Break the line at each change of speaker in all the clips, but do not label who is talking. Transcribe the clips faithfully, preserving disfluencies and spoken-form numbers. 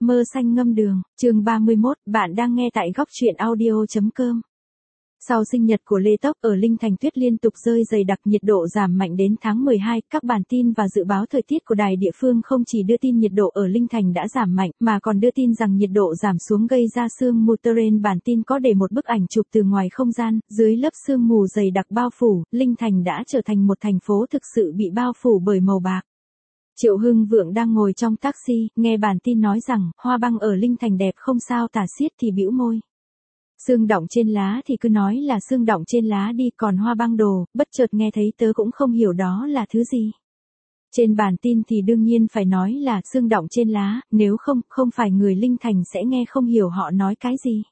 Mơ xanh ngâm đường, chương ba mươi mốt, bạn đang nghe tại góc truyện audio.com. Sau sinh nhật của Lê Tốc, ở Linh Thành tuyết liên tục rơi dày đặc, nhiệt độ giảm mạnh đến tháng mười hai, các bản tin và dự báo thời tiết của đài địa phương không chỉ đưa tin nhiệt độ ở Linh Thành đã giảm mạnh, mà còn đưa tin rằng nhiệt độ giảm xuống gây ra sương mù terrain. Bản tin có để một bức ảnh chụp từ ngoài không gian, dưới lớp sương mù dày đặc bao phủ, Linh Thành đã trở thành một thành phố thực sự bị bao phủ bởi màu bạc. Triệu Hưng Vượng đang ngồi trong taxi, nghe bản tin nói rằng, hoa băng ở Linh Thành đẹp không sao tả xiết thì bĩu môi. Sương đọng trên lá thì cứ nói là sương đọng trên lá đi, còn hoa băng đồ, bất chợt nghe thấy tớ cũng không hiểu đó là thứ gì. Trên bản tin thì đương nhiên phải nói là sương đọng trên lá, nếu không, không phải người Linh Thành sẽ nghe không hiểu họ nói cái gì.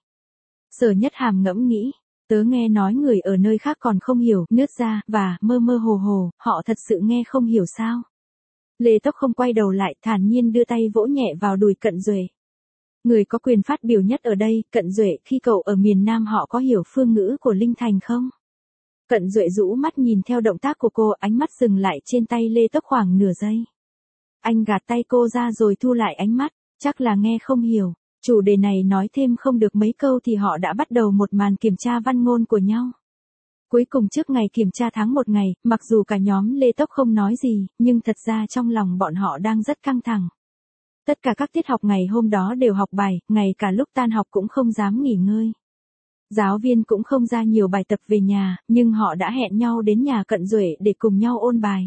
Sở Nhất Hàm ngẫm nghĩ, tớ nghe nói người ở nơi khác còn không hiểu, nứt ra, và, mơ mơ hồ hồ, họ thật sự nghe không hiểu sao. Lê Tốc không quay đầu lại, thản nhiên đưa tay vỗ nhẹ vào đùi Cận Duệ. Người có quyền phát biểu nhất ở đây, Cận Duệ, khi cậu ở miền Nam họ có hiểu phương ngữ của Linh Thành không? Cận Duệ rũ mắt nhìn theo động tác của cô, ánh mắt dừng lại trên tay Lê Tốc khoảng nửa giây. Anh gạt tay cô ra rồi thu lại ánh mắt, chắc là nghe không hiểu. Chủ đề này nói thêm không được mấy câu thì họ đã bắt đầu một màn kiểm tra văn ngôn của nhau. Cuối cùng trước ngày kiểm tra tháng một ngày, mặc dù cả nhóm Lê Tốc không nói gì, nhưng thật ra trong lòng bọn họ đang rất căng thẳng. Tất cả các tiết học ngày hôm đó đều học bài, ngay cả lúc tan học cũng không dám nghỉ ngơi. Giáo viên cũng không ra nhiều bài tập về nhà, nhưng họ đã hẹn nhau đến nhà Cận Duệ để cùng nhau ôn bài.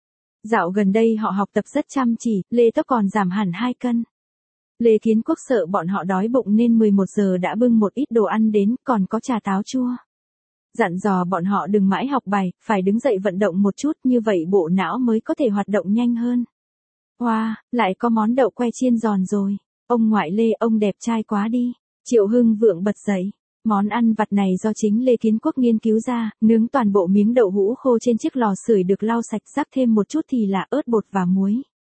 Dạo gần đây họ học tập rất chăm chỉ, Lê Tốc còn giảm hẳn hai cân. Lê Kiến Quốc sợ bọn họ đói bụng nên mười một giờ đã bưng một ít đồ ăn đến, còn có trà táo chua. Dặn dò bọn họ đừng mãi học bài, phải đứng dậy vận động một chút, như vậy bộ não mới có thể hoạt động nhanh hơn. Wow, lại có món đậu que chiên giòn rồi. Ông ngoại Lê, ông đẹp trai quá đi. Triệu Hưng Vượng bật dậy. Món ăn vặt này do chính Lê Kiến Quốc nghiên cứu ra, nướng toàn bộ miếng đậu hũ khô trên chiếc lò sưởi được lau sạch, rắc thêm một chút thì là ớt bột và muối.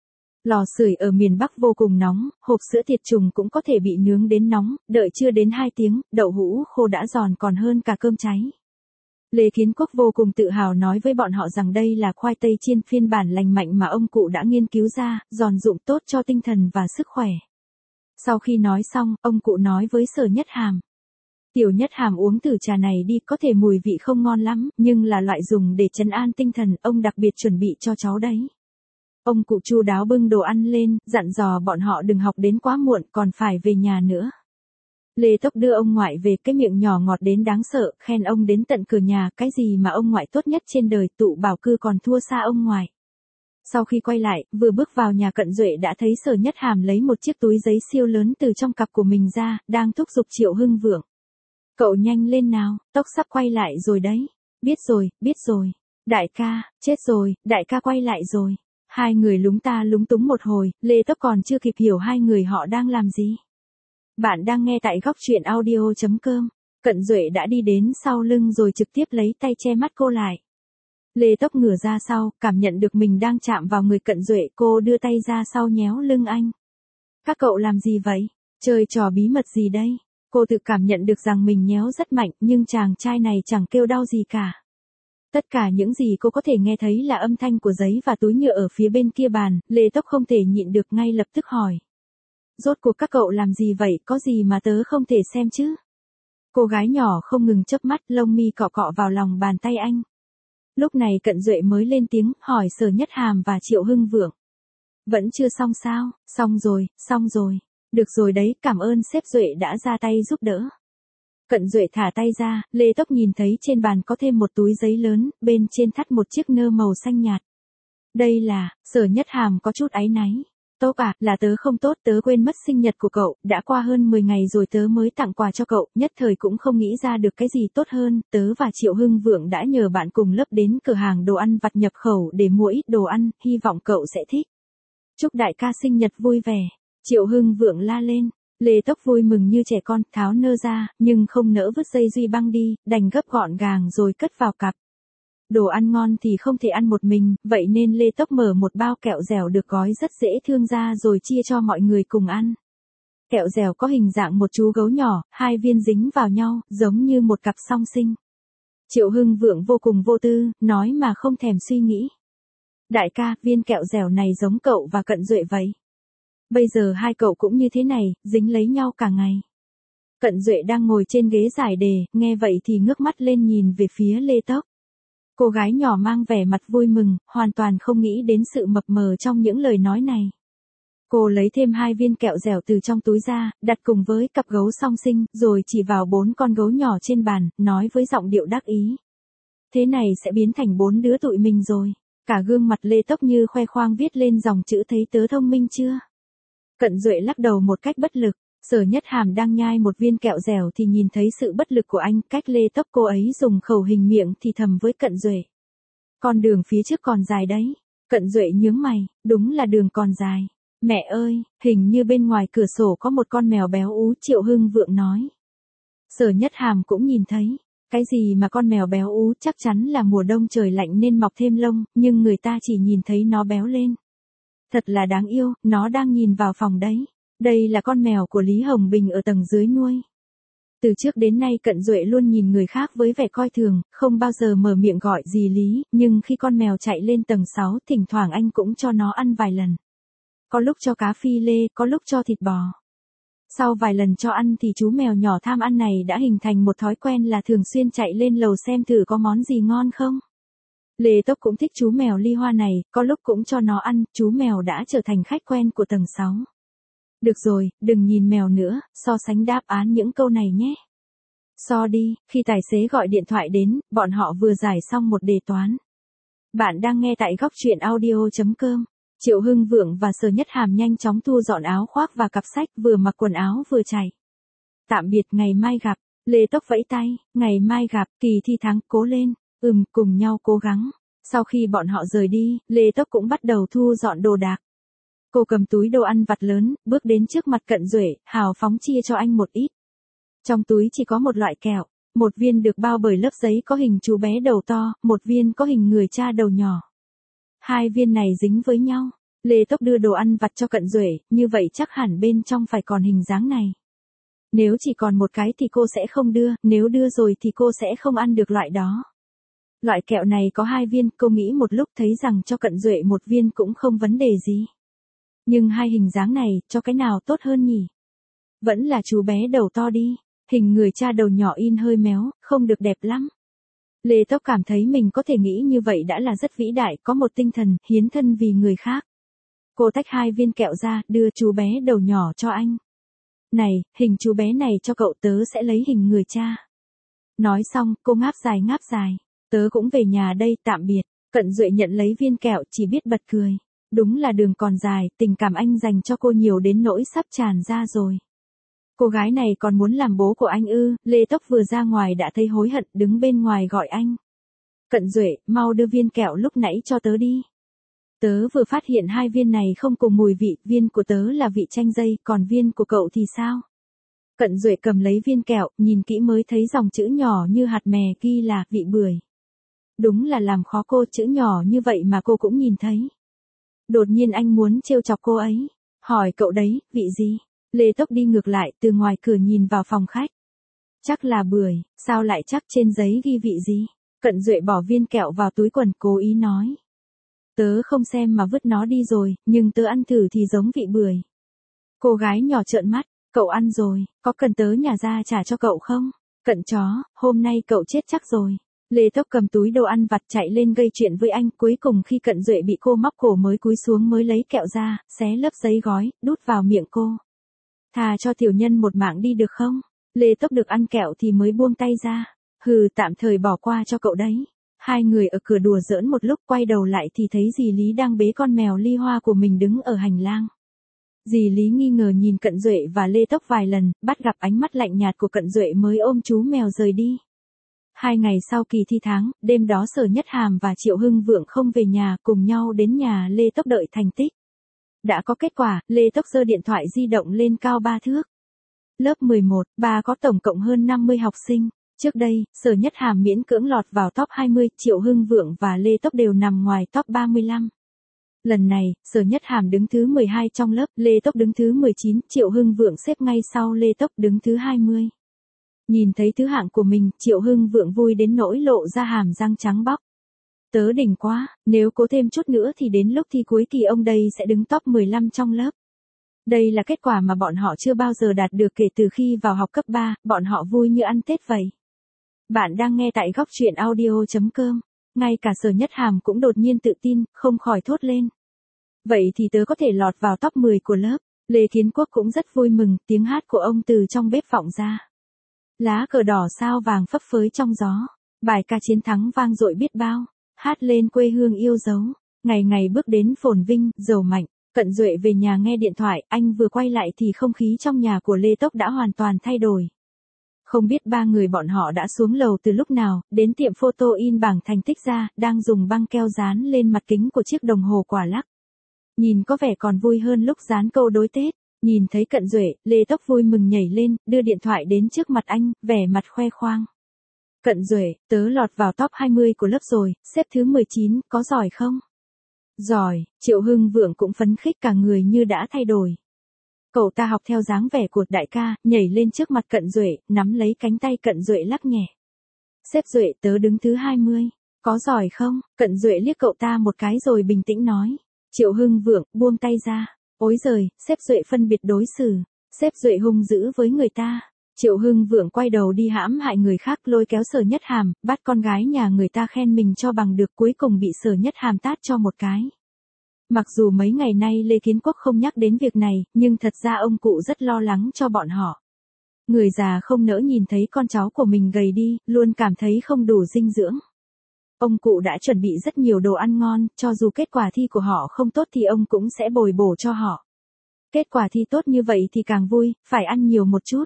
Lò sưởi ở miền Bắc vô cùng nóng, hộp sữa tiệt trùng cũng có thể bị nướng đến nóng, đợi chưa đến hai tiếng, đậu hũ khô đã giòn còn hơn cả cơm cháy. Lê Kiến Quốc vô cùng tự hào nói với bọn họ rằng đây là khoai tây chiên phiên bản lành mạnh mà ông cụ đã nghiên cứu ra, giòn rụm tốt cho tinh thần và sức khỏe. Sau khi nói xong, ông cụ nói với Sở Nhất Hàm. Tiểu Nhất Hàm uống thử trà này đi, có thể mùi vị không ngon lắm, nhưng là loại dùng để trấn an tinh thần, ông đặc biệt chuẩn bị cho cháu đấy. Ông cụ chu đáo bưng đồ ăn lên, dặn dò bọn họ đừng học đến quá muộn, còn phải về nhà nữa. Lê Tốc đưa ông ngoại về, cái miệng nhỏ ngọt đến đáng sợ, khen ông đến tận cửa nhà, cái gì mà ông ngoại tốt nhất trên đời, tụ bảo cư còn thua xa ông ngoại. Sau khi quay lại, vừa bước vào nhà Cận Duệ đã thấy Sở Nhất Hàm lấy một chiếc túi giấy siêu lớn từ trong cặp của mình ra, đang thúc giục Triệu Hưng Vượng. Cậu nhanh lên nào, Tốc sắp quay lại rồi đấy. Biết rồi, biết rồi. Đại ca, chết rồi, đại ca quay lại rồi. Hai người lúng ta lúng túng một hồi, Lê Tốc còn chưa kịp hiểu hai người họ đang làm gì. Bạn đang nghe tại góc truyện audio.com. Cận Duệ đã đi đến sau lưng rồi trực tiếp lấy tay che mắt cô lại. Lê Tốc ngửa ra sau, cảm nhận được mình đang chạm vào người Cận Duệ, cô đưa tay ra sau nhéo lưng anh. Các cậu làm gì vậy? Chơi trò bí mật gì đây? Cô tự cảm nhận được rằng mình nhéo rất mạnh, nhưng chàng trai này chẳng kêu đau gì cả. Tất cả những gì cô có thể nghe thấy là âm thanh của giấy và túi nhựa ở phía bên kia bàn, Lê Tốc không thể nhịn được ngay lập tức hỏi. Rốt cuộc các cậu làm gì vậy, có gì mà tớ không thể xem chứ? Cô gái nhỏ không ngừng chớp mắt, lông mi cọ cọ vào lòng bàn tay anh. Lúc này Cận Duệ mới lên tiếng, hỏi Sở Nhất Hàm và Triệu Hưng Vượng. Vẫn chưa xong sao? Xong rồi, xong rồi. Được rồi đấy, cảm ơn sếp Duệ đã ra tay giúp đỡ. Cận Duệ thả tay ra, Lê Tốc nhìn thấy trên bàn có thêm một túi giấy lớn, bên trên thắt một chiếc nơ màu xanh nhạt. Đây là, Sở Nhất Hàm có chút áy náy. Tốc à, là tớ không tốt, tớ quên mất sinh nhật của cậu, đã qua hơn mười ngày rồi tớ mới tặng quà cho cậu, nhất thời cũng không nghĩ ra được cái gì tốt hơn, tớ và Triệu Hưng Vượng đã nhờ bạn cùng lớp đến cửa hàng đồ ăn vặt nhập khẩu để mua ít đồ ăn, hy vọng cậu sẽ thích. Chúc đại ca sinh nhật vui vẻ, Triệu Hưng Vượng la lên. Lê Tốc vui mừng như trẻ con, tháo nơ ra, nhưng không nỡ vứt dây duy băng đi, đành gấp gọn gàng rồi cất vào cặp. Đồ ăn ngon thì không thể ăn một mình, vậy nên Lê Tốc mở một bao kẹo dẻo được gói rất dễ thương ra rồi chia cho mọi người cùng ăn. Kẹo dẻo có hình dạng một chú gấu nhỏ, hai viên dính vào nhau, giống như một cặp song sinh. Triệu Hưng Vượng vô cùng vô tư, nói mà không thèm suy nghĩ. Đại ca, viên kẹo dẻo này giống cậu và Cận Duệ vậy. Bây giờ hai cậu cũng như thế này, dính lấy nhau cả ngày. Cận Duệ đang ngồi trên ghế giải đề, nghe vậy thì ngước mắt lên nhìn về phía Lê Tốc. Cô gái nhỏ mang vẻ mặt vui mừng, hoàn toàn không nghĩ đến sự mập mờ trong những lời nói này. Cô lấy thêm hai viên kẹo dẻo từ trong túi ra, đặt cùng với cặp gấu song sinh, rồi chỉ vào bốn con gấu nhỏ trên bàn, nói với giọng điệu đắc ý. Thế này sẽ biến thành bốn đứa tụi mình rồi. Cả gương mặt Lê Tốc như khoe khoang viết lên dòng chữ thấy tớ thông minh chưa? Cận Duệ lắc đầu một cách bất lực. Sở Nhất Hàm đang nhai một viên kẹo dẻo thì nhìn thấy sự bất lực của anh, cách Lê Tốc cô ấy dùng khẩu hình miệng thì thầm với Cận Duệ. Con đường phía trước còn dài đấy. Cận Duệ nhướng mày, đúng là đường còn dài. Mẹ ơi, hình như bên ngoài cửa sổ có một con mèo béo ú, Triệu Hưng Vượng nói. Sở Nhất Hàm cũng nhìn thấy. Cái gì mà con mèo béo ú, chắc chắn là mùa đông trời lạnh nên mọc thêm lông, nhưng người ta chỉ nhìn thấy nó béo lên. Thật là đáng yêu, nó đang nhìn vào phòng đấy. Đây là con mèo của Lý Hồng Bình ở tầng dưới nuôi. Từ trước đến nay Cận Duệ luôn nhìn người khác với vẻ coi thường, không bao giờ mở miệng gọi gì Lý, nhưng khi con mèo chạy lên tầng sáu, thỉnh thoảng anh cũng cho nó ăn vài lần. Có lúc cho cá phi lê, có lúc cho thịt bò. Sau vài lần cho ăn thì chú mèo nhỏ tham ăn này đã hình thành một thói quen là thường xuyên chạy lên lầu xem thử có món gì ngon không. Lê Tốc cũng thích chú mèo Ly Hoa này, có lúc cũng cho nó ăn, chú mèo đã trở thành khách quen của tầng sáu. Được rồi, đừng nhìn mèo nữa, so sánh đáp án những câu này nhé. So đi, khi tài xế gọi điện thoại đến, bọn họ vừa giải xong một đề toán. Bạn đang nghe tại góc truyện audio chấm com. Triệu Hưng Vượng và Sở Nhất Hàm nhanh chóng thu dọn áo khoác và cặp sách, vừa mặc quần áo vừa chạy. Tạm biệt, ngày mai gặp. Lê Tốc vẫy tay, ngày mai gặp, kỳ thi tháng, cố lên. Ừm, cùng nhau cố gắng. Sau khi bọn họ rời đi, Lê Tốc cũng bắt đầu thu dọn đồ đạc. Cô cầm túi đồ ăn vặt lớn, bước đến trước mặt Cận Duệ, hào phóng chia cho anh một ít. Trong túi chỉ có một loại kẹo, một viên được bao bởi lớp giấy có hình chú bé đầu to, một viên có hình người cha đầu nhỏ. Hai viên này dính với nhau. Lê Tốc đưa đồ ăn vặt cho Cận Duệ, như vậy chắc hẳn bên trong phải còn hình dáng này. Nếu chỉ còn một cái thì cô sẽ không đưa, nếu đưa rồi thì cô sẽ không ăn được loại đó. Loại kẹo này có hai viên, cô nghĩ một lúc thấy rằng cho Cận Duệ một viên cũng không vấn đề gì. Nhưng hai hình dáng này, cho cái nào tốt hơn nhỉ? Vẫn là chú bé đầu to đi, hình người cha đầu nhỏ in hơi méo, không được đẹp lắm. Lê Tốc cảm thấy mình có thể nghĩ như vậy đã là rất vĩ đại, có một tinh thần, hiến thân vì người khác. Cô tách hai viên kẹo ra, đưa chú bé đầu nhỏ cho anh. Này, hình chú bé này cho cậu, tớ sẽ lấy hình người cha. Nói xong, cô ngáp dài ngáp dài. Tớ cũng về nhà đây, tạm biệt. Cận Duệ nhận lấy viên kẹo, chỉ biết bật cười. Đúng là đường còn dài, tình cảm anh dành cho cô nhiều đến nỗi sắp tràn ra rồi. Cô gái này còn muốn làm bố của anh ư? Lê Tốc vừa ra ngoài đã thấy hối hận, đứng bên ngoài gọi anh. Cận Duệ, mau đưa viên kẹo lúc nãy cho tớ đi. Tớ vừa phát hiện hai viên này không cùng mùi vị, viên của tớ là vị chanh dây, còn viên của cậu thì sao? Cận Duệ cầm lấy viên kẹo, nhìn kỹ mới thấy dòng chữ nhỏ như hạt mè ghi là vị bưởi. Đúng là làm khó cô, chữ nhỏ như vậy mà cô cũng nhìn thấy. Đột nhiên anh muốn trêu chọc cô ấy. Hỏi cậu đấy, vị gì? Lê Tốc đi ngược lại, từ ngoài cửa nhìn vào phòng khách. Chắc là bưởi, sao lại chắc, trên giấy ghi vị gì? Cận Duệ bỏ viên kẹo vào túi quần, cố ý nói. Tớ không xem mà vứt nó đi rồi, nhưng tớ ăn thử thì giống vị bưởi. Cô gái nhỏ trợn mắt, cậu ăn rồi, có cần tớ nhả ra trả cho cậu không? Cận chó, hôm nay cậu chết chắc rồi. Lê Tốc cầm túi đồ ăn vặt chạy lên gây chuyện với anh, cuối cùng khi Cận Duệ bị cô móc cổ mới cúi xuống mới lấy kẹo ra, xé lớp giấy gói, đút vào miệng cô. Thà cho tiểu nhân một mạng đi được không? Lê Tốc được ăn kẹo thì mới buông tay ra. Hừ, tạm thời bỏ qua cho cậu đấy. Hai người ở cửa đùa giỡn một lúc, quay đầu lại thì thấy dì Lý đang bế con mèo Ly Hoa của mình đứng ở hành lang. Dì Lý nghi ngờ nhìn Cận Duệ và Lê Tốc vài lần, bắt gặp ánh mắt lạnh nhạt của Cận Duệ mới ôm chú mèo rời đi. Hai ngày sau kỳ thi tháng, đêm đó Sở Nhất Hàm và Triệu Hưng Vượng không về nhà, cùng nhau đến nhà Lê Tốc đợi thành tích. Đã có kết quả, Lê Tốc giơ điện thoại di động lên cao ba thước. Lớp mười một, bà có tổng cộng hơn năm mươi học sinh. Trước đây, Sở Nhất Hàm miễn cưỡng lọt vào top hai mươi, Triệu Hưng Vượng và Lê Tốc đều nằm ngoài top ba mươi lăm. Lần này, Sở Nhất Hàm đứng thứ mười hai trong lớp, Lê Tốc đứng thứ mười chín, Triệu Hưng Vượng xếp ngay sau Lê Tốc đứng thứ hai mươi. Nhìn thấy thứ hạng của mình, Triệu Hưng Vượng vui đến nỗi lộ ra hàm răng trắng bóc. Tớ đỉnh quá, nếu cố thêm chút nữa thì đến lúc thi cuối kỳ ông đây sẽ đứng top mười lăm trong lớp. Đây là kết quả mà bọn họ chưa bao giờ đạt được kể từ khi vào học cấp ba, bọn họ vui như ăn Tết vậy. Bạn đang nghe tại góc truyện audio.com. Ngay cả Sở Nhất Hàm cũng đột nhiên tự tin, không khỏi thốt lên. Vậy thì tớ có thể lọt vào top mười của lớp. Lê Kiến Quốc cũng rất vui mừng, tiếng hát của ông từ trong bếp vọng ra. Lá cờ đỏ sao vàng phấp phới trong gió. Bài ca chiến thắng vang dội biết bao. Hát lên quê hương yêu dấu. Ngày ngày bước đến phồn vinh, giàu mạnh. Cận Duệ về nhà nghe điện thoại, anh vừa quay lại thì không khí trong nhà của Lê Tốc đã hoàn toàn thay đổi. Không biết ba người bọn họ đã xuống lầu từ lúc nào, đến tiệm photo in bảng thành tích ra, đang dùng băng keo dán lên mặt kính của chiếc đồng hồ quả lắc. Nhìn có vẻ còn vui hơn lúc dán câu đối Tết. Nhìn thấy Cận Duệ, Lê Tốc vui mừng nhảy lên, đưa điện thoại đến trước mặt anh, vẻ mặt khoe khoang. Cận Duệ, tớ lọt vào top hai mươi của lớp rồi, xếp thứ mười chín, có giỏi không? Giỏi, Triệu Hưng Vượng cũng phấn khích cả người như đã thay đổi. Cậu ta học theo dáng vẻ của đại ca, nhảy lên trước mặt Cận Duệ, nắm lấy cánh tay Cận Duệ lắc nhẹ. Sếp Duệ, tớ đứng thứ hai mươi, có giỏi không? Cận Duệ liếc cậu ta một cái rồi bình tĩnh nói. Triệu Hưng Vượng, buông tay ra. Ối giời, sếp Duệ phân biệt đối xử. Sếp Duệ hung dữ với người ta. Triệu Hưng Vượng quay đầu đi hãm hại người khác, lôi kéo Sở Nhất Hàm, bắt con gái nhà người ta khen mình cho bằng được, cuối cùng bị Sở Nhất Hàm tát cho một cái. Mặc dù mấy ngày nay Lê Kiến Quốc không nhắc đến việc này, nhưng thật ra ông cụ rất lo lắng cho bọn họ. Người già không nỡ nhìn thấy con cháu của mình gầy đi, luôn cảm thấy không đủ dinh dưỡng. Ông cụ đã chuẩn bị rất nhiều đồ ăn ngon, cho dù kết quả thi của họ không tốt thì ông cũng sẽ bồi bổ cho họ. Kết quả thi tốt như vậy thì càng vui, phải ăn nhiều một chút.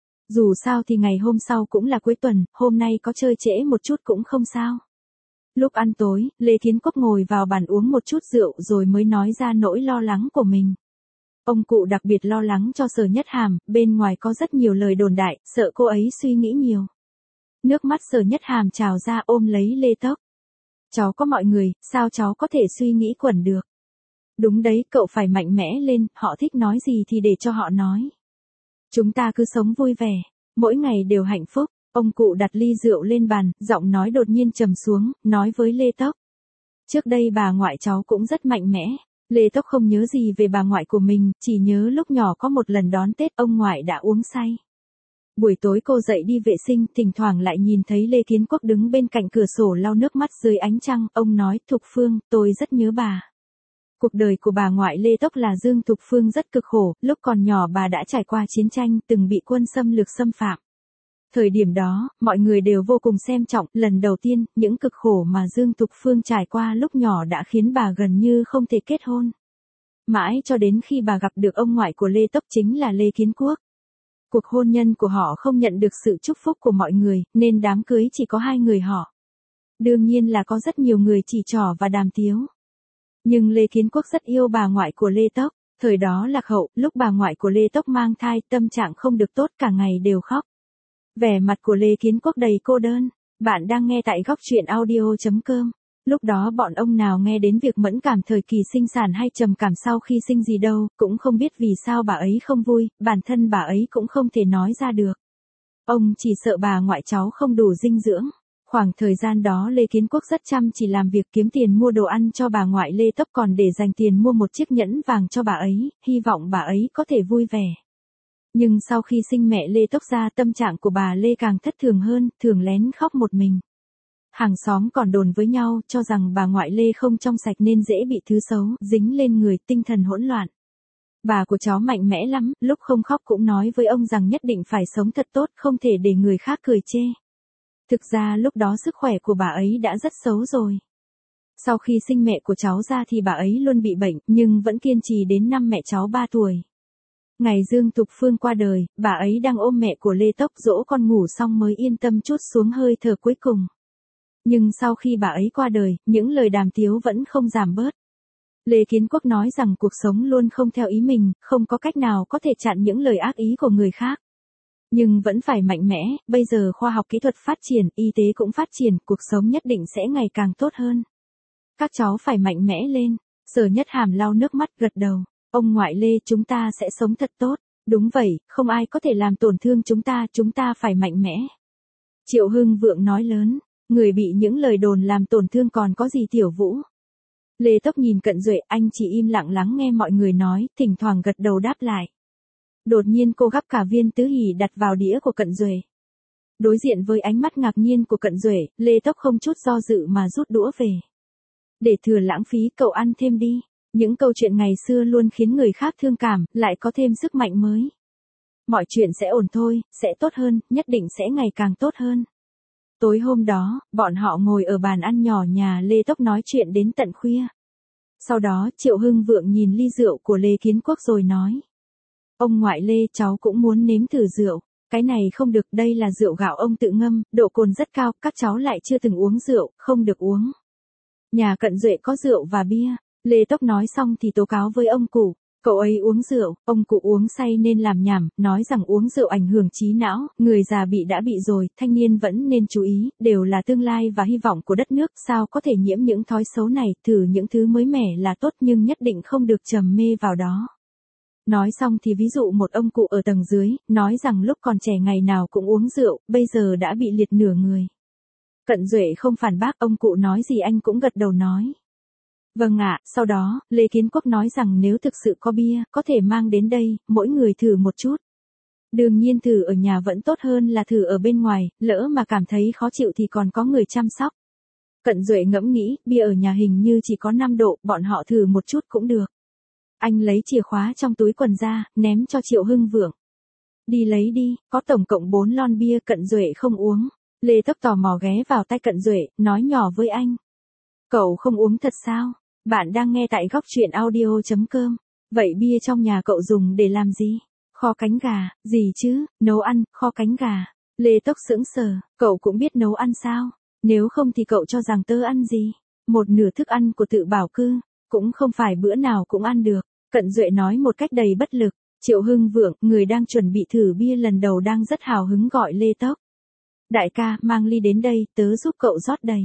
Dù sao thì ngày hôm sau cũng là cuối tuần, hôm nay có chơi trễ một chút cũng không sao. Lúc ăn tối, Lê Kiến Quốc ngồi vào bàn uống một chút rượu rồi mới nói ra nỗi lo lắng của mình. Ông cụ đặc biệt lo lắng cho Sở Nhất Hàm, bên ngoài có rất nhiều lời đồn đại, sợ cô ấy suy nghĩ nhiều. Nước mắt Sở Nhất Hàm trào ra ôm lấy Lê Tốc. Cháu có mọi người, sao cháu có thể suy nghĩ quẩn được? Đúng đấy, cậu phải mạnh mẽ lên, họ thích nói gì thì để cho họ nói. Chúng ta cứ sống vui vẻ, mỗi ngày đều hạnh phúc. Ông cụ đặt ly rượu lên bàn, giọng nói đột nhiên trầm xuống, nói với Lê Tốc. Trước đây bà ngoại cháu cũng rất mạnh mẽ. Lê Tốc không nhớ gì về bà ngoại của mình, chỉ nhớ lúc nhỏ có một lần đón Tết ông ngoại đã uống say. Buổi tối cô dậy đi vệ sinh, thỉnh thoảng lại nhìn thấy Lê Kiến Quốc đứng bên cạnh cửa sổ lau nước mắt dưới ánh trăng, ông nói, Thục Phương, tôi rất nhớ bà. Cuộc đời của bà ngoại Lê Tốc là Dương Thục Phương rất cực khổ, lúc còn nhỏ bà đã trải qua chiến tranh, từng bị quân xâm lược xâm phạm. Thời điểm đó, mọi người đều vô cùng xem trọng, lần đầu tiên, những cực khổ mà Dương Thục Phương trải qua lúc nhỏ đã khiến bà gần như không thể kết hôn. Mãi cho đến khi bà gặp được ông ngoại của Lê Tốc chính là Lê Kiến Quốc. Cuộc hôn nhân của họ không nhận được sự chúc phúc của mọi người, nên đám cưới chỉ có hai người họ. Đương nhiên là có rất nhiều người chỉ trỏ và đàm tiếu. Nhưng Lê Kiến Quốc rất yêu bà ngoại của Lê Tốc, thời đó lạc hậu, lúc bà ngoại của Lê Tốc mang thai, tâm trạng không được tốt, cả ngày đều khóc. Vẻ mặt của Lê Kiến Quốc đầy cô đơn. Bạn đang nghe tại góc truyện audio.com. Lúc đó bọn ông nào nghe đến việc mẫn cảm thời kỳ sinh sản hay trầm cảm sau khi sinh gì đâu, cũng không biết vì sao bà ấy không vui, bản thân bà ấy cũng không thể nói ra được. Ông chỉ sợ bà ngoại cháu không đủ dinh dưỡng. Khoảng thời gian đó Lê Kiến Quốc rất chăm chỉ làm việc kiếm tiền mua đồ ăn cho bà ngoại Lê Tốc, còn để dành tiền mua một chiếc nhẫn vàng cho bà ấy, hy vọng bà ấy có thể vui vẻ. Nhưng sau khi sinh mẹ Lê Tốc ra, tâm trạng của bà Lê càng thất thường hơn, thường lén khóc một mình. Hàng xóm còn đồn với nhau, cho rằng bà ngoại Lê không trong sạch nên dễ bị thứ xấu dính lên người, tinh thần hỗn loạn. Bà của cháu mạnh mẽ lắm, lúc không khóc cũng nói với ông rằng nhất định phải sống thật tốt, không thể để người khác cười chê. Thực ra lúc đó sức khỏe của bà ấy đã rất xấu rồi. Sau khi sinh mẹ của cháu ra thì bà ấy luôn bị bệnh, nhưng vẫn kiên trì đến năm mẹ cháu ba tuổi. Ngày Dương Thục Phương qua đời, bà ấy đang ôm mẹ của Lê Tốc dỗ con ngủ xong mới yên tâm chút xuống hơi thở cuối cùng. Nhưng sau khi bà ấy qua đời, những lời đàm tiếu vẫn không giảm bớt. Lê Kiến Quốc nói rằng cuộc sống luôn không theo ý mình, không có cách nào có thể chặn những lời ác ý của người khác. Nhưng vẫn phải mạnh mẽ, bây giờ khoa học kỹ thuật phát triển, y tế cũng phát triển, cuộc sống nhất định sẽ ngày càng tốt hơn. Các cháu phải mạnh mẽ lên. Sở Nhất Hàm lau nước mắt gật đầu. Ông ngoại Lê, chúng ta sẽ sống thật tốt. Đúng vậy, không ai có thể làm tổn thương chúng ta, chúng ta phải mạnh mẽ. Triệu Hưng Vượng nói lớn, người bị những lời đồn làm tổn thương còn có gì Tiểu Vũ. Lê Tốc nhìn Cận Duệ, anh chỉ im lặng lắng nghe mọi người nói, thỉnh thoảng gật đầu đáp lại. Đột nhiên cô gắp cả viên tứ hỷ đặt vào đĩa của Cận Duệ. Đối diện với ánh mắt ngạc nhiên của Cận Duệ, Lê Tốc không chút do dự mà rút đũa về. Để thừa lãng phí, cậu ăn thêm đi. Những câu chuyện ngày xưa luôn khiến người khác thương cảm, lại có thêm sức mạnh mới. Mọi chuyện sẽ ổn thôi, sẽ tốt hơn, nhất định sẽ ngày càng tốt hơn. Tối hôm đó, bọn họ ngồi ở bàn ăn nhỏ nhà Lê Tốc nói chuyện đến tận khuya. Sau đó, Triệu Hưng Vượng nhìn ly rượu của Lê Kiến Quốc rồi nói. Ông ngoại Lê, cháu cũng muốn nếm thử rượu. Cái này không được, đây là rượu gạo ông tự ngâm, độ cồn rất cao, các cháu lại chưa từng uống rượu, không được uống. Nhà Cận Duệ có rượu và bia. Lê Tốc nói xong thì tố cáo với ông cụ. Cậu ấy uống rượu, ông cụ uống say nên làm nhảm, nói rằng uống rượu ảnh hưởng trí não, người già bị đã bị rồi, thanh niên vẫn nên chú ý, đều là tương lai và hy vọng của đất nước, sao có thể nhiễm những thói xấu này, thử những thứ mới mẻ là tốt nhưng nhất định không được trầm mê vào đó. Nói xong thì ví dụ một ông cụ ở tầng dưới, nói rằng lúc còn trẻ ngày nào cũng uống rượu, bây giờ đã bị liệt nửa người. Cận Duệ không phản bác, ông cụ nói gì anh cũng gật đầu nói. Vâng ạ, sau đó, Lê Kiến Quốc nói rằng nếu thực sự có bia, có thể mang đến đây, mỗi người thử một chút. Đương nhiên thử ở nhà vẫn tốt hơn là thử ở bên ngoài, lỡ mà cảm thấy khó chịu thì còn có người chăm sóc. Cận Duệ ngẫm nghĩ, bia ở nhà hình như chỉ có năm độ, bọn họ thử một chút cũng được. Anh lấy chìa khóa trong túi quần ra, ném cho Triệu Hưng Vượng. Đi lấy đi, có tổng cộng bốn lon bia. Cận Duệ không uống. Lê Tốc tò mò ghé vào tai Cận Duệ, nói nhỏ với anh. Cậu không uống thật sao? Bạn đang nghe tại góc truyện audio chấm com. Vậy bia trong nhà cậu dùng để làm gì? Kho cánh gà, gì chứ, nấu ăn, kho cánh gà. Lê Tốc sững sờ, cậu cũng biết nấu ăn sao? Nếu không thì cậu cho rằng tớ ăn gì? Một nửa thức ăn của tự bảo cư, cũng không phải bữa nào cũng ăn được. Cận Duệ nói một cách đầy bất lực. Triệu Hưng Vượng, người đang chuẩn bị thử bia lần đầu đang rất hào hứng gọi Lê Tốc. Đại ca, mang ly đến đây, tớ giúp cậu rót đầy.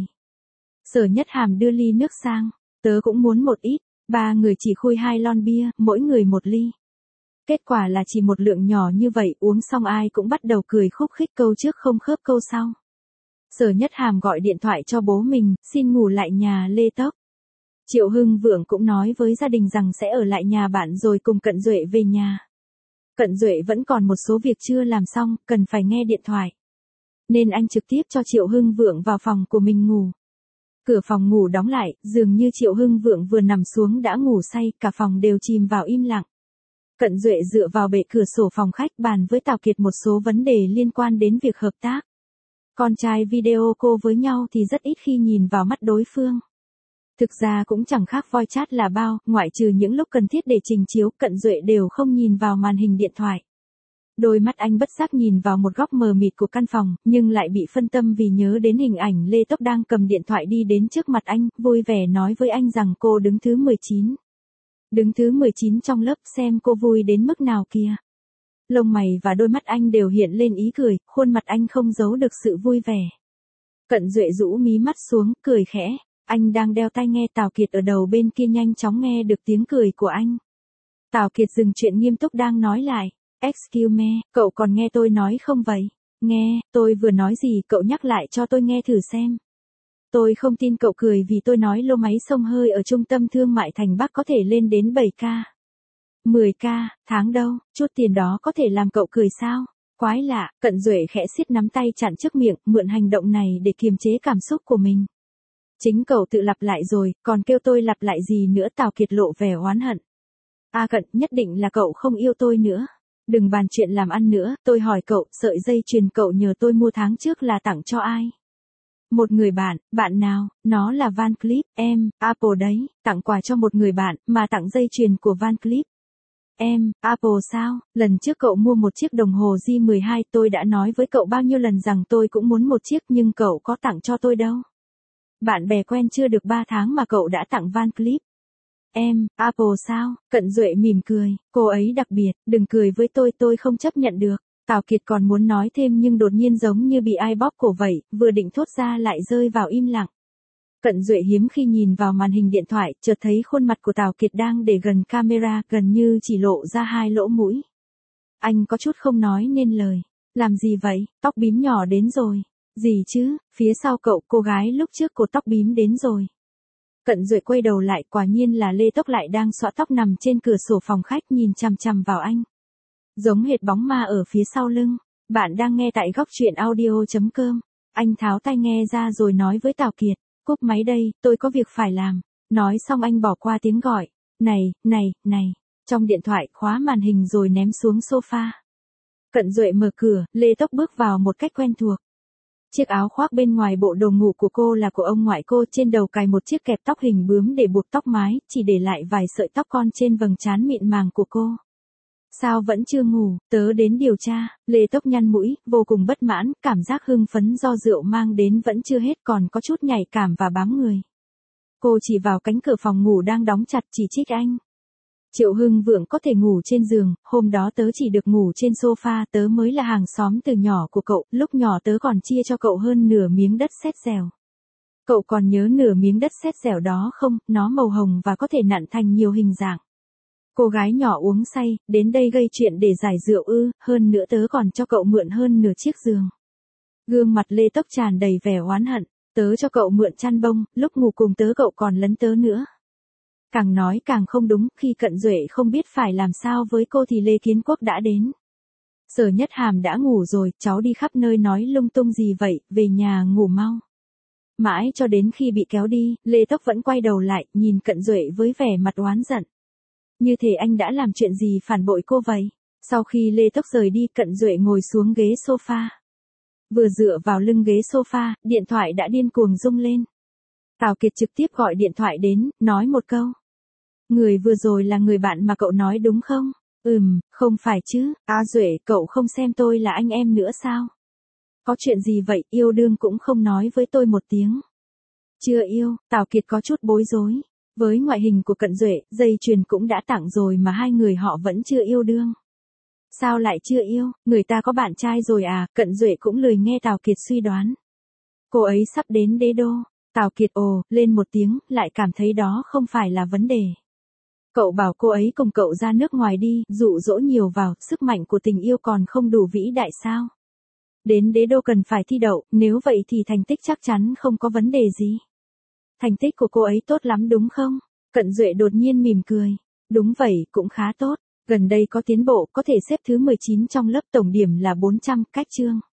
Sở Nhất Hàm đưa ly nước sang. Tớ cũng muốn một ít. Ba người chỉ khui hai lon bia, mỗi người một ly. Kết quả là chỉ một lượng nhỏ như vậy, uống xong ai cũng bắt đầu cười khúc khích, câu trước không khớp câu sau. Sở Nhất Hàm gọi điện thoại cho bố mình, xin ngủ lại nhà Lê Tốc. Triệu Hưng Vượng cũng nói với gia đình rằng sẽ ở lại nhà bạn rồi cùng Cận Duệ về nhà. Cận Duệ vẫn còn một số việc chưa làm xong, cần phải nghe điện thoại. Nên anh trực tiếp cho Triệu Hưng Vượng vào phòng của mình ngủ. Cửa phòng ngủ đóng lại, dường như Triệu Hưng Vượng vừa nằm xuống đã ngủ say, cả phòng đều chìm vào im lặng. Cận Duệ dựa vào bệ cửa sổ phòng khách bàn với Tào Kiệt một số vấn đề liên quan đến việc hợp tác. Con trai video call với nhau thì rất ít khi nhìn vào mắt đối phương. Thực ra cũng chẳng khác voi chat là bao, ngoại trừ những lúc cần thiết để trình chiếu, Cận Duệ đều không nhìn vào màn hình điện thoại. Đôi mắt anh bất giác nhìn vào một góc mờ mịt của căn phòng, nhưng lại bị phân tâm vì nhớ đến hình ảnh Lê Tốc đang cầm điện thoại đi đến trước mặt anh, vui vẻ nói với anh rằng cô đứng thứ mười chín. Đứng thứ mười chín trong lớp, xem cô vui đến mức nào kìa. Lông mày và đôi mắt anh đều hiện lên ý cười, khuôn mặt anh không giấu được sự vui vẻ. Cận Duệ rũ mí mắt xuống, cười khẽ. Anh đang đeo tai nghe. Tào Kiệt ở đầu bên kia nhanh chóng nghe được tiếng cười của anh. Tào Kiệt dừng chuyện nghiêm túc đang nói lại. Excuse me, cậu còn nghe tôi nói không vậy? Nghe, tôi vừa nói gì cậu nhắc lại cho tôi nghe thử xem. Tôi không tin cậu cười vì tôi nói lô máy xông hơi ở trung tâm thương mại thành Bắc có thể lên đến bảy k. mười k, tháng đâu, chút tiền đó có thể làm cậu cười sao? Quái lạ. Cận Duệ khẽ siết nắm tay chặn trước miệng, mượn hành động này để kiềm chế cảm xúc của mình. Chính cậu tự lặp lại rồi, còn kêu tôi lặp lại gì nữa? Tào Kiệt lộ vẻ oán hận. A Cận, nhất định là cậu không yêu tôi nữa. Đừng bàn chuyện làm ăn nữa, tôi hỏi cậu, sợi dây chuyền cậu nhờ tôi mua tháng trước là tặng cho ai? Một người bạn. Bạn nào? Nó là Van Cleef, em, Apple đấy, tặng quà cho một người bạn, mà tặng dây chuyền của Van Cleef. Em, Apple sao? Lần trước cậu mua một chiếc đồng hồ G mười hai, tôi đã nói với cậu bao nhiêu lần rằng tôi cũng muốn một chiếc nhưng cậu có tặng cho tôi đâu. Bạn bè quen chưa được ba tháng mà cậu đã tặng Van Cleef. Em, Apple sao? Cận Duệ mỉm cười, cô ấy đặc biệt, đừng cười với tôi, tôi không chấp nhận được. Tào Kiệt còn muốn nói thêm nhưng đột nhiên giống như bị ai bóp cổ vậy, vừa định thốt ra lại rơi vào im lặng. Cận Duệ hiếm khi nhìn vào màn hình điện thoại, chợt thấy khuôn mặt của Tào Kiệt đang để gần camera, gần như chỉ lộ ra hai lỗ mũi. Anh có chút không nói nên lời. Làm gì vậy? Tóc bím nhỏ đến rồi. Gì chứ? Phía sau cậu, cô gái lúc trước cột tóc bím đến rồi. Cận Duệ quay đầu lại, quả nhiên là Lê Tốc lại đang xõa tóc nằm trên cửa sổ phòng khách nhìn chằm chằm vào anh. Giống hệt bóng ma ở phía sau lưng. Bạn đang nghe tại góc truyện audio.com. Anh tháo tai nghe ra rồi nói với Tào Kiệt, cúp máy đây, tôi có việc phải làm. Nói xong anh bỏ qua tiếng gọi, này, này, này, trong điện thoại, khóa màn hình rồi ném xuống sofa. Cận Duệ mở cửa, Lê Tốc bước vào một cách quen thuộc. Chiếc áo khoác bên ngoài bộ đồ ngủ của cô là của ông ngoại cô, trên đầu cài một chiếc kẹp tóc hình bướm để buộc tóc mái, chỉ để lại vài sợi tóc con trên vầng trán mịn màng của cô. Sao vẫn chưa ngủ, tớ đến điều tra. Lê Tốc nhăn mũi, vô cùng bất mãn, cảm giác hưng phấn do rượu mang đến vẫn chưa hết, còn có chút nhạy cảm và bám người. Cô chỉ vào cánh cửa phòng ngủ đang đóng chặt, chỉ trích anh. Triệu Hưng Vượng có thể ngủ trên giường, hôm đó tớ chỉ được ngủ trên sofa, tớ mới là hàng xóm từ nhỏ của cậu, lúc nhỏ tớ còn chia cho cậu hơn nửa miếng đất sét dẻo. Cậu còn nhớ nửa miếng đất sét dẻo đó không, nó màu hồng và có thể nặn thành nhiều hình dạng. Cô gái nhỏ uống say, đến đây gây chuyện để giải rượu ư, hơn nữa tớ còn cho cậu mượn hơn nửa chiếc giường. Gương mặt Lê Tốc tràn đầy vẻ oán hận, tớ cho cậu mượn chăn bông, lúc ngủ cùng tớ cậu còn lấn tớ nữa. Càng nói càng không đúng, khi Cận Duệ không biết phải làm sao với cô thì Lê Kiến Quốc đã đến. Sở Nhất Hàm đã ngủ rồi, cháu đi khắp nơi nói lung tung gì vậy, về nhà ngủ mau. Mãi cho đến khi bị kéo đi, Lê Tốc vẫn quay đầu lại, nhìn Cận Duệ với vẻ mặt oán giận. Như thể anh đã làm chuyện gì phản bội cô vậy. Sau khi Lê Tốc rời đi, Cận Duệ ngồi xuống ghế sofa. Vừa dựa vào lưng ghế sofa, điện thoại đã điên cuồng rung lên. Tào Kiệt trực tiếp gọi điện thoại đến, nói một câu. Người vừa rồi là người bạn mà cậu nói đúng không? Ừm, không phải chứ. À Duệ, cậu không xem tôi là anh em nữa sao? Có chuyện gì vậy, yêu đương cũng không nói với tôi một tiếng. Chưa yêu, Tào Kiệt có chút bối rối. Với ngoại hình của Cận Duệ, dây chuyền cũng đã tặng rồi mà hai người họ vẫn chưa yêu đương. Sao lại chưa yêu, người ta có bạn trai rồi à? Cận Duệ cũng lười nghe Tào Kiệt suy đoán. Cô ấy sắp đến đế đô. Tào Kiệt ồ, lên một tiếng, lại cảm thấy đó không phải là vấn đề. Cậu bảo cô ấy cùng cậu ra nước ngoài đi, dụ dỗ nhiều vào, sức mạnh của tình yêu còn không đủ vĩ đại sao? Đến đế đô cần phải thi đậu, nếu vậy thì thành tích chắc chắn không có vấn đề gì. Thành tích của cô ấy tốt lắm đúng không? Cận Duệ đột nhiên mỉm cười. Đúng vậy, cũng khá tốt. Gần đây có tiến bộ, có thể xếp thứ mười chín trong lớp, tổng điểm là bốn trăm, cách chương.